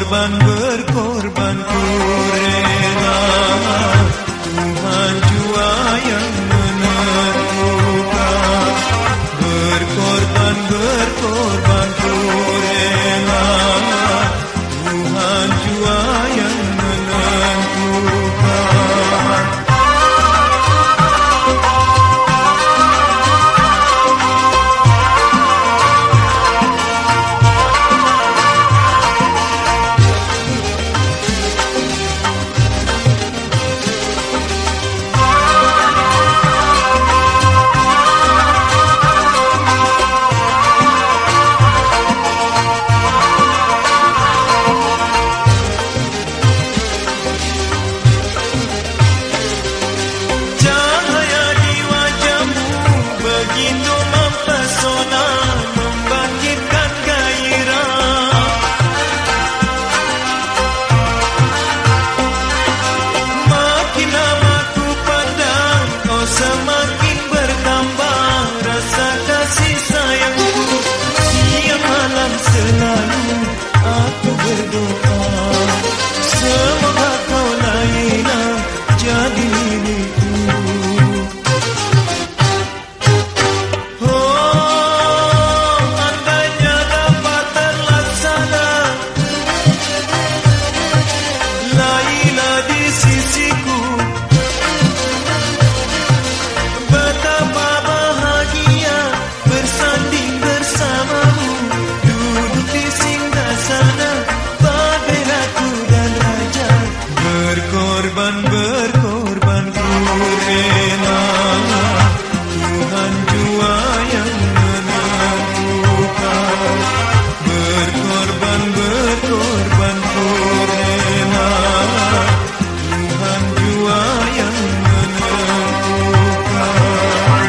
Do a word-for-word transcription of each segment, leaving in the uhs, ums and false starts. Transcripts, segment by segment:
Berkorban, berkorban ku rela, Tuhan jua yang menentukan. Berkorban, berkorban ku rela, Tuhan jua yang menentukan. Begitu mempesona, membangkitkan gairah. Makin lama ku pandang, kau semakin bertambah. Rasa kasih sayangku, siang malam selalu aku berdoa. Semoga kau Laila jadi milikku. Berkorban, berkorban ku rela, Tuhan jua yang menentukan. Berkorban, berkorban ku rela, Tuhan jua yang menentukan.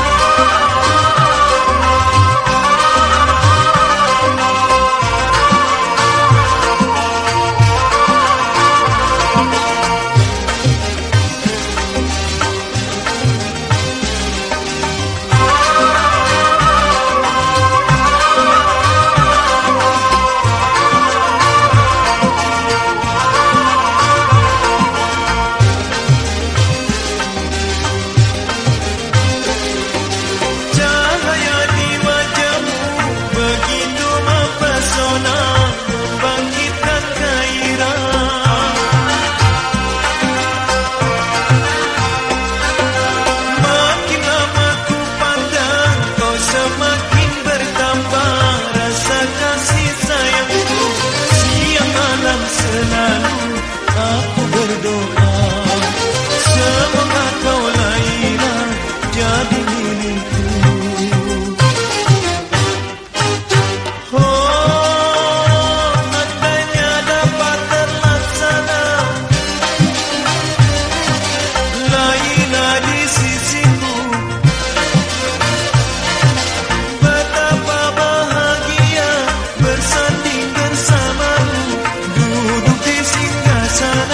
Membangkitkan gairah. Makin lama ku pandang, kau semakin bertambah. Rasa kasih sayangku, siang malam selalu aku berdoa. Semoga kau Laila jadi milikku.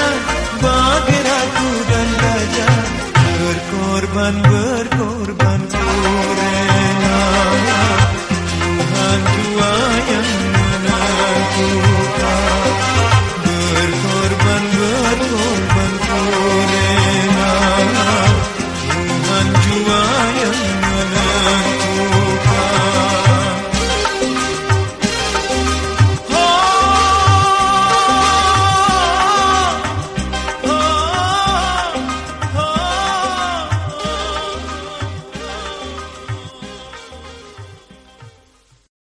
Berkorban, berkorban